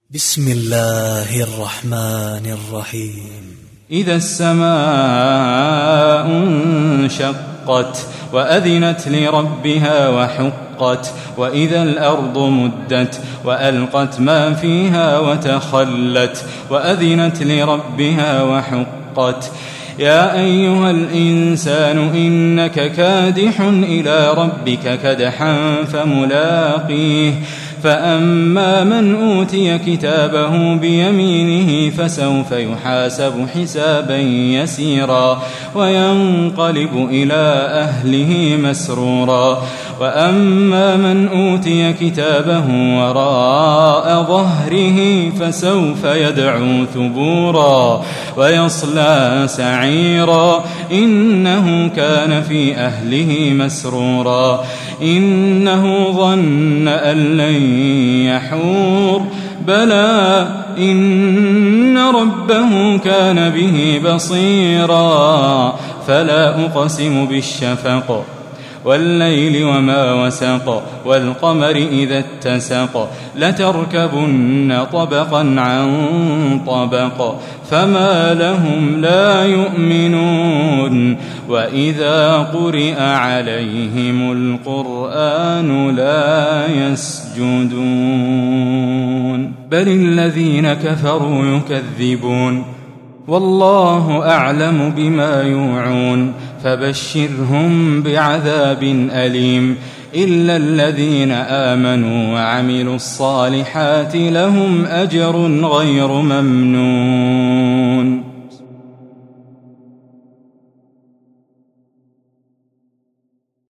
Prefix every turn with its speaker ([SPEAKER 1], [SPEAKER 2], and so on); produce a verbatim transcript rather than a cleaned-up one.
[SPEAKER 1] بسم الله الرحمن الرحيم.
[SPEAKER 2] إذا السماء انشقت وأذنت لربها وحقت وإذا الأرض مدت وألقت ما فيها وتخلت وأذنت لربها وحقت. يا أيها الإنسان إنك كادح إلى ربك كدحا فملاقيه فأما من أوتي كتابه بيمينه فسوف يحاسب حسابا يسيرا وينقلب إلى أهله مسرورا وأما من أوتي كتابه وراء ظهره فسوف يدعو ثبورا ويصلى سعيرا إنه كان في أهله مسرورا إنه ظن أن لن يحور بلى إن ربه كان به بصيرا فلا أقسم بالشفق والليل وما وسق والقمر إذا اتسق لتركبن طبقا عن طبق فما لهم لا يؤمنون وإذا قرئ عليهم القرآن لا يسجدون بل الذين كفروا يكذبون والله أعلم بما يوعون فبشرهم بعذاب أليم إلا الذين آمنوا وعملوا الصالحات لهم أجر غير ممنون.